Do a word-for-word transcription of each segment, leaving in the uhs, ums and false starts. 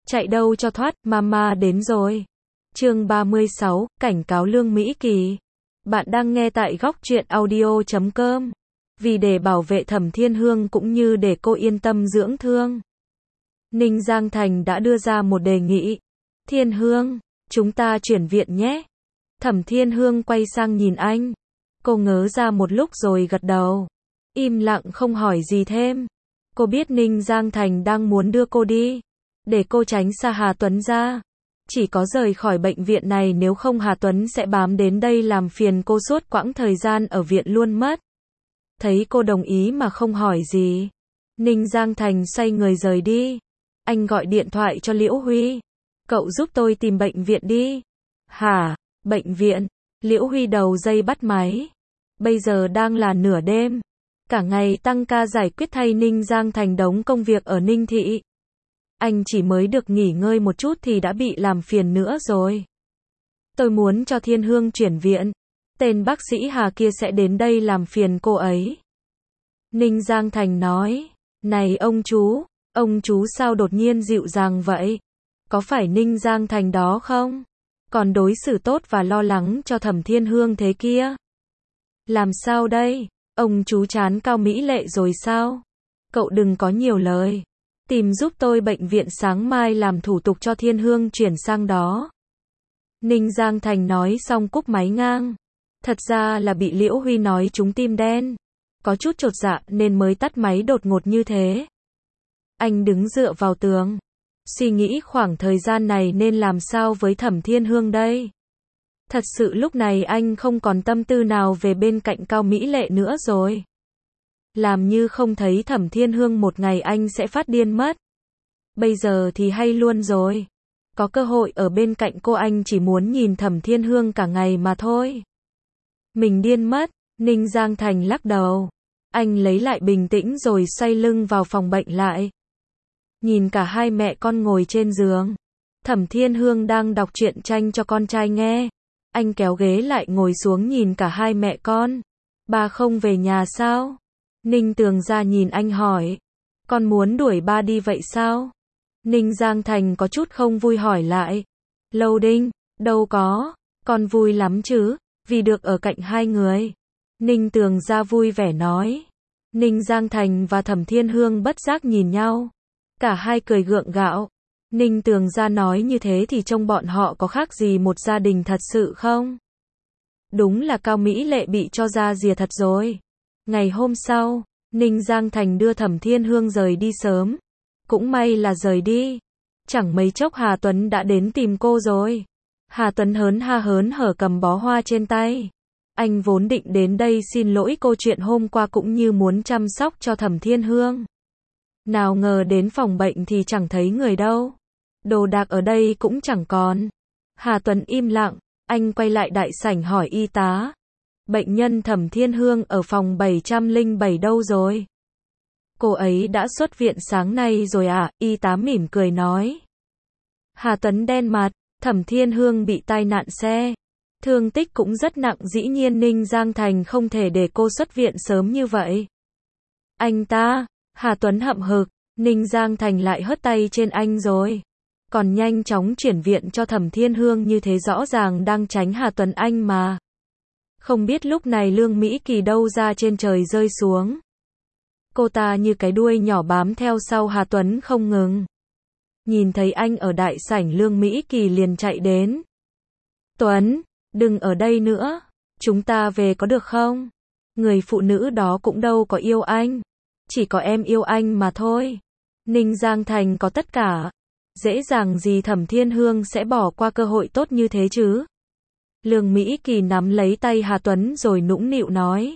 Chạy đâu cho thoát, mama đến rồi. Chương ba mươi sáu, cảnh cáo Lương Mỹ Kỳ. Bạn đang nghe tại góc truyện audio chấm com. Vì để bảo vệ Thẩm Thiên Hương cũng như để cô yên tâm dưỡng thương, Ninh Giang Thành đã đưa ra một đề nghị. Thiên Hương, chúng ta chuyển viện nhé. Thẩm Thiên Hương quay sang nhìn anh. Cô ngớ ra một lúc rồi gật đầu. Im lặng không hỏi gì thêm. Cô biết Ninh Giang Thành đang muốn đưa cô đi, để cô tránh xa Hà Tuấn ra. Chỉ có rời khỏi bệnh viện này, nếu không Hà Tuấn sẽ bám đến đây làm phiền cô suốt quãng thời gian ở viện luôn mất. Thấy cô đồng ý mà không hỏi gì, Ninh Giang Thành xoay người rời đi. Anh gọi điện thoại cho Liễu Huy. Cậu giúp tôi tìm bệnh viện đi. Hả? Bệnh viện? Liễu Huy đầu dây bắt máy. Bây giờ đang là nửa đêm. Cả ngày tăng ca giải quyết thay Ninh Giang Thành đống công việc ở Ninh Thị. Anh chỉ mới được nghỉ ngơi một chút thì đã bị làm phiền nữa rồi. Tôi muốn cho Thiên Hương chuyển viện. Tên bác sĩ Hà kia sẽ đến đây làm phiền cô ấy. Ninh Giang Thành nói. Này ông chú, ông chú sao đột nhiên dịu dàng vậy? Có phải Ninh Giang Thành đó không? Còn đối xử tốt và lo lắng cho Thẩm Thiên Hương thế kia. Làm sao đây? Ông chú chán Cao Mỹ Lệ rồi sao? Cậu đừng có nhiều lời. Tìm giúp tôi bệnh viện sáng mai làm thủ tục cho Thiên Hương chuyển sang đó. Ninh Giang Thành nói xong cúp máy ngang. Thật ra là bị Liễu Huy nói trúng tim đen. Có chút chột dạ nên mới tắt máy đột ngột như thế. Anh đứng dựa vào tường, suy nghĩ khoảng thời gian này nên làm sao với Thẩm Thiên Hương đây. Thật sự lúc này anh không còn tâm tư nào về bên cạnh Cao Mỹ Lệ nữa rồi. Làm như không thấy Thẩm Thiên Hương một ngày anh sẽ phát điên mất. Bây giờ thì hay luôn rồi. Có cơ hội ở bên cạnh cô, anh chỉ muốn nhìn Thẩm Thiên Hương cả ngày mà thôi. Mình điên mất. Ninh Giang Thành lắc đầu. Anh lấy lại bình tĩnh rồi xoay lưng vào phòng bệnh lại. Nhìn cả hai mẹ con ngồi trên giường. Thẩm Thiên Hương đang đọc truyện tranh cho con trai nghe. Anh kéo ghế lại ngồi xuống nhìn cả hai mẹ con. Ba không về nhà sao? Ninh Tường ra nhìn anh hỏi. Con muốn đuổi ba đi vậy sao? Ninh Giang Thành có chút không vui hỏi lại. Lâu Đinh, đâu có, con vui lắm chứ, vì được ở cạnh hai người. Ninh Tường ra vui vẻ nói. Ninh Giang Thành và Thẩm Thiên Hương bất giác nhìn nhau. Cả hai cười gượng gạo. Ninh Tường ra nói như thế thì trông bọn họ có khác gì một gia đình thật sự không? Đúng là Cao Mỹ Lệ bị cho ra rìa thật rồi. Ngày hôm sau, Ninh Giang Thành đưa Thẩm Thiên Hương rời đi sớm. Cũng may là rời đi. Chẳng mấy chốc Hà Tuấn đã đến tìm cô rồi. Hà Tuấn hớn ha hớn hở cầm bó hoa trên tay. Anh vốn định đến đây xin lỗi cô chuyện hôm qua cũng như muốn chăm sóc cho Thẩm Thiên Hương. Nào ngờ đến phòng bệnh thì chẳng thấy người đâu. Đồ đạc ở đây cũng chẳng còn. Hà Tuấn im lặng, anh quay lại đại sảnh hỏi y tá. Bệnh nhân Thẩm Thiên Hương ở phòng bảy trăm lẻ bảy đâu rồi? Cô ấy đã xuất viện sáng nay rồi à? Y tá mỉm cười nói. Hà Tuấn đen mặt, Thẩm Thiên Hương bị tai nạn xe. Thương tích cũng rất nặng, dĩ nhiên Ninh Giang Thành không thể để cô xuất viện sớm như vậy. Anh ta, Hà Tuấn hậm hực, Ninh Giang Thành lại hất tay trên anh rồi. Còn nhanh chóng chuyển viện cho Thẩm Thiên Hương như thế rõ ràng đang tránh Hà Tuấn anh mà. Không biết lúc này Lương Mỹ Kỳ đâu ra trên trời rơi xuống. Cô ta như cái đuôi nhỏ bám theo sau Hà Tuấn không ngừng. Nhìn thấy anh ở đại sảnh, Lương Mỹ Kỳ liền chạy đến. Tuấn, đừng ở đây nữa. Chúng ta về có được không? Người phụ nữ đó cũng đâu có yêu anh. Chỉ có em yêu anh mà thôi. Ninh Giang Thành có tất cả. Dễ dàng gì Thẩm Thiên Hương sẽ bỏ qua cơ hội tốt như thế chứ? Lương Mỹ Kỳ nắm lấy tay Hà Tuấn rồi nũng nịu nói.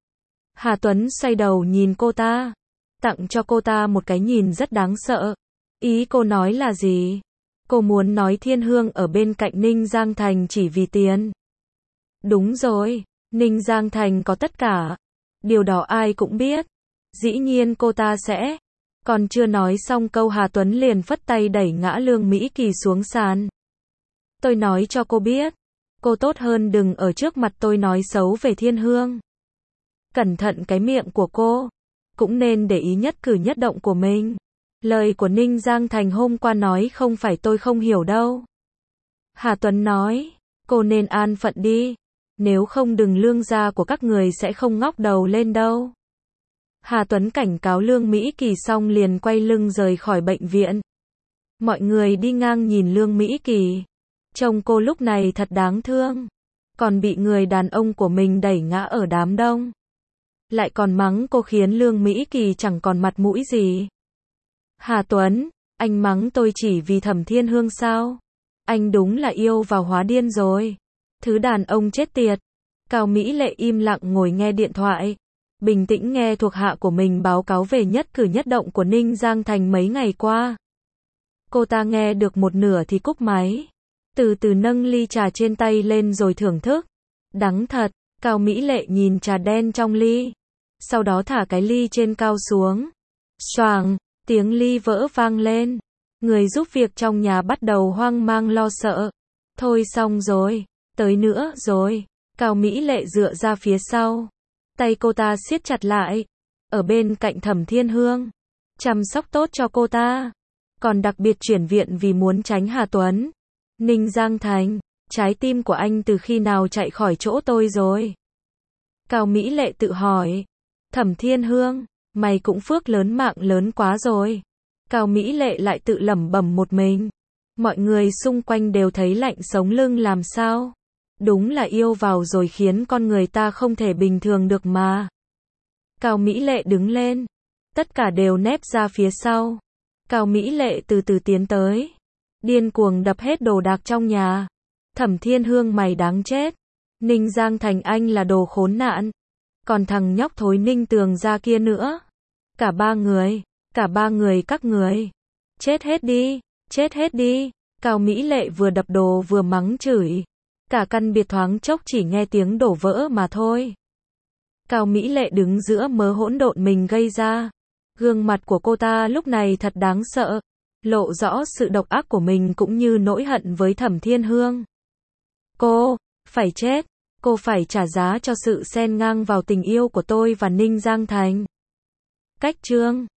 Hà Tuấn xoay đầu nhìn cô ta. Tặng cho cô ta một cái nhìn rất đáng sợ. Ý cô nói là gì? Cô muốn nói Thiên Hương ở bên cạnh Ninh Giang Thành chỉ vì tiền. Đúng rồi, Ninh Giang Thành có tất cả. Điều đó ai cũng biết. Dĩ nhiên cô ta sẽ. Còn chưa nói xong câu Hà Tuấn liền phất tay đẩy ngã Lương Mỹ Kỳ xuống sàn. Tôi nói cho cô biết. Cô tốt hơn đừng ở trước mặt tôi nói xấu về Thiên Hương. Cẩn thận cái miệng của cô. Cũng nên để ý nhất cử nhất động của mình. Lời của Ninh Giang Thành hôm qua nói không phải tôi không hiểu đâu. Hà Tuấn nói, cô nên an phận đi. Nếu không đừng lương gia của các người sẽ không ngóc đầu lên đâu. Hà Tuấn cảnh cáo Lương Mỹ Kỳ xong liền quay lưng rời khỏi bệnh viện. Mọi người đi ngang nhìn Lương Mỹ Kỳ. Trông cô lúc này thật đáng thương. Còn bị người đàn ông của mình đẩy ngã ở đám đông. Lại còn mắng cô khiến Lương Mỹ Kỳ chẳng còn mặt mũi gì. Hà Tuấn, anh mắng tôi chỉ vì Thẩm Thiên Hương sao? Anh đúng là yêu vào hóa điên rồi. Thứ đàn ông chết tiệt. Cao Mỹ Lệ im lặng ngồi nghe điện thoại. Bình tĩnh nghe thuộc hạ của mình báo cáo về nhất cử nhất động của Ninh Giang Thành mấy ngày qua. Cô ta nghe được một nửa thì cúp máy. Từ từ nâng ly trà trên tay lên rồi thưởng thức. Đắng thật, Cao Mỹ Lệ nhìn trà đen trong ly. Sau đó thả cái ly trên cao xuống. Xoàng, tiếng ly vỡ vang lên. Người giúp việc trong nhà bắt đầu hoang mang lo sợ. Thôi xong rồi, tới nữa rồi. Cao Mỹ Lệ dựa ra phía sau. Tay cô ta siết chặt lại. Ở bên cạnh Thẩm Thiên Hương. Chăm sóc tốt cho cô ta. Còn đặc biệt chuyển viện vì muốn tránh Hà Tuấn. Ninh Giang Thành, trái tim của anh từ khi nào chạy khỏi chỗ tôi rồi? Cao Mỹ Lệ tự hỏi. Thẩm Thiên Hương, mày cũng phước lớn mạng lớn quá rồi. Cao Mỹ Lệ lại tự lẩm bẩm một mình. Mọi người xung quanh đều thấy lạnh sống lưng làm sao. Đúng là yêu vào rồi khiến con người ta không thể bình thường được mà. Cao Mỹ Lệ đứng lên. Tất cả đều nép ra phía sau. Cao Mỹ Lệ từ từ tiến tới. Điên cuồng đập hết đồ đạc trong nhà. Thẩm Thiên Hương mày đáng chết. Ninh Giang Thành anh là đồ khốn nạn. Còn thằng nhóc thối Ninh Tường ra kia nữa. Cả ba người. Cả ba người các người. Chết hết đi. Chết hết đi. Cao Mỹ Lệ vừa đập đồ vừa mắng chửi. Cả căn biệt thoáng chốc chỉ nghe tiếng đổ vỡ mà thôi. Cao Mỹ Lệ đứng giữa mớ hỗn độn mình gây ra. Gương mặt của cô ta lúc này thật đáng sợ. Lộ rõ sự độc ác của mình cũng như nỗi hận với Thẩm Thiên Hương. Cô, phải chết. Cô phải trả giá cho sự xen ngang vào tình yêu của tôi và Ninh Giang Thành. Cách chương